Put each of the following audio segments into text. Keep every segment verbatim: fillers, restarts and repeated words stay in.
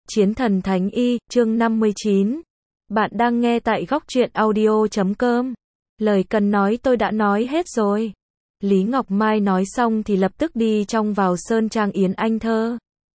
Chiến thần Thánh Y, chương năm mươi chín. Bạn đang nghe tại góc truyện audio chấm com. Lời cần nói tôi đã nói hết rồi. Lý Ngọc Mai nói xong thì lập tức đi trong vào Sơn Trang Yến Anh Thơ.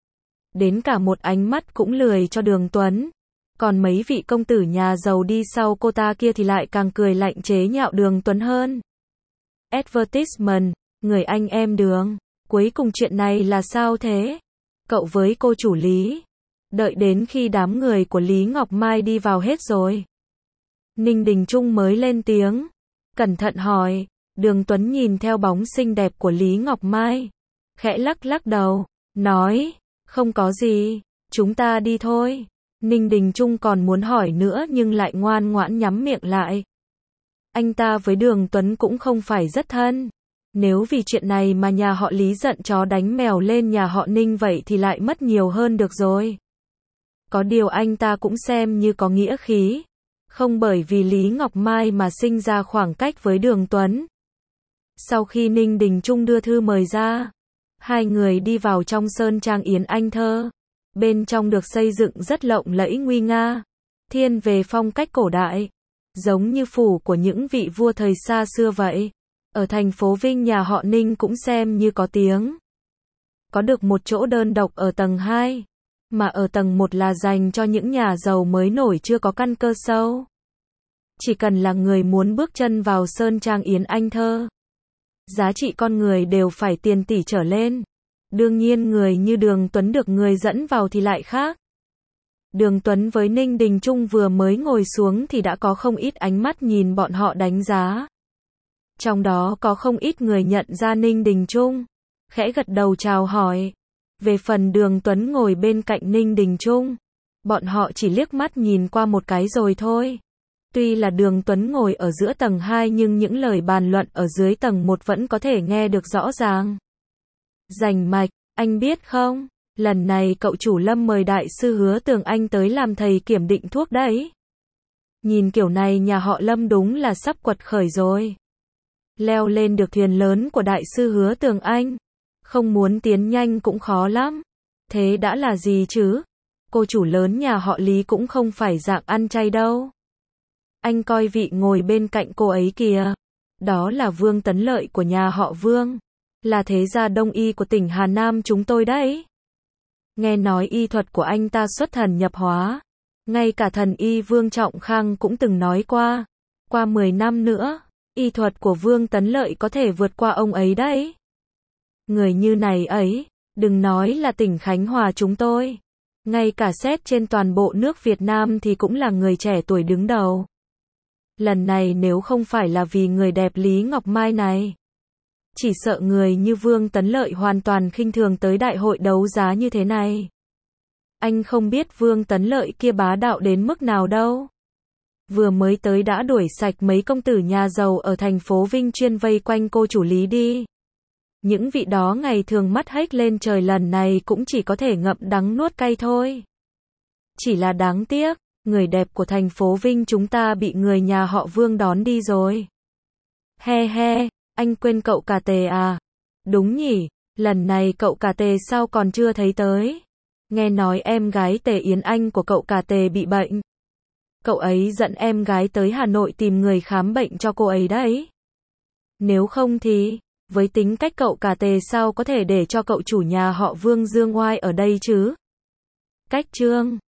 Đến cả một ánh mắt cũng lười cho Đường Tuấn. Còn mấy vị công tử nhà giàu đi sau cô ta kia thì lại càng cười lạnh chế nhạo Đường Tuấn hơn. Advertisement, người anh em Đường. Cuối cùng chuyện này là sao thế? Cậu với cô chủ Lý. Đợi đến khi đám người của Lý Ngọc Mai đi vào hết rồi, Ninh Đình Trung mới lên tiếng. Cẩn thận hỏi. Đường Tuấn nhìn theo bóng xinh đẹp của Lý Ngọc Mai, khẽ lắc lắc đầu, nói, không có gì, chúng ta đi thôi. Ninh Đình Trung còn muốn hỏi nữa nhưng lại ngoan ngoãn nhắm miệng lại. Anh ta với Đường Tuấn cũng không phải rất thân. Nếu vì chuyện này mà nhà họ Lý giận chó đánh mèo lên nhà họ Ninh vậy thì lại mất nhiều hơn được rồi. Có điều anh ta cũng xem như có nghĩa khí. Không bởi vì Lý Ngọc Mai mà sinh ra khoảng cách với Đường Tuấn. Sau khi Ninh Đình Trung đưa thư mời ra, hai người đi vào trong Sơn Trang Yến Anh Thơ. Bên trong được xây dựng rất lộng lẫy nguy nga, thiên về phong cách cổ đại, giống như phủ của những vị vua thời xa xưa vậy. Ở thành phố Vinh nhà họ Ninh cũng xem như có tiếng. Có được một chỗ đơn độc ở tầng hai, mà ở tầng một là dành cho những nhà giàu mới nổi chưa có căn cơ sâu. Chỉ cần là người muốn bước chân vào Sơn Trang Yến Anh Thơ, giá trị con người đều phải tiền tỷ trở lên. Đương nhiên người như Đường Tuấn được người dẫn vào thì lại khác. Đường Tuấn với Ninh Đình Trung vừa mới ngồi xuống thì đã có không ít ánh mắt nhìn bọn họ đánh giá. Trong đó có không ít người nhận ra Ninh Đình Trung, khẽ gật đầu chào hỏi. Về phần Đường Tuấn ngồi bên cạnh Ninh Đình Trung, bọn họ chỉ liếc mắt nhìn qua một cái rồi thôi. Tuy là Đường Tuấn ngồi ở giữa tầng hai nhưng những lời bàn luận ở dưới tầng một vẫn có thể nghe được rõ ràng. Rành mạch, anh biết không, lần này cậu chủ Lâm mời đại sư Hứa Tường Anh tới làm thầy kiểm định thuốc đấy. Nhìn kiểu này nhà họ Lâm đúng là sắp quật khởi rồi. Leo lên được thuyền lớn của đại sư Hứa Tường Anh, không muốn tiến nhanh cũng khó lắm. Thế đã là gì chứ? Cô chủ lớn nhà họ Lý cũng không phải dạng ăn chay đâu. Anh coi vị ngồi bên cạnh cô ấy kìa. Đó là Vương Tấn Lợi của nhà họ Vương, là thế gia đông y của tỉnh Hà Nam chúng tôi đấy. Nghe nói y thuật của anh ta xuất thần nhập hóa. Ngay cả thần y Vương Trọng Khang cũng từng nói qua. Qua mười năm nữa, y thuật của Vương Tấn Lợi có thể vượt qua ông ấy đấy. Người như này ấy, đừng nói là tỉnh Khánh Hòa chúng tôi. Ngay cả xét trên toàn bộ nước Việt Nam thì cũng là người trẻ tuổi đứng đầu. Lần này nếu không phải là vì người đẹp Lý Ngọc Mai này, chỉ sợ người như Vương Tấn Lợi hoàn toàn khinh thường tới đại hội đấu giá như thế này. Anh không biết Vương Tấn Lợi kia bá đạo đến mức nào đâu. Vừa mới tới đã đuổi sạch mấy công tử nhà giàu ở thành phố Vinh chuyên vây quanh cô chủ Lý đi. Những vị đó ngày thường mắt hếch lên trời lần này cũng chỉ có thể ngậm đắng nuốt cay thôi. Chỉ là đáng tiếc, người đẹp của thành phố Vinh chúng ta bị người nhà họ Vương đón đi rồi. He he, anh quên cậu cả Tề à? Đúng nhỉ, lần này cậu cả Tề sao còn chưa thấy tới? Nghe nói em gái Tề Yến Anh của cậu cả Tề bị bệnh. Cậu ấy dẫn em gái tới Hà Nội tìm người khám bệnh cho cô ấy đấy. Nếu không thì, với tính cách cậu cả Tề sao có thể để cho cậu chủ nhà họ Vương dương oai ở đây chứ? Cách trương,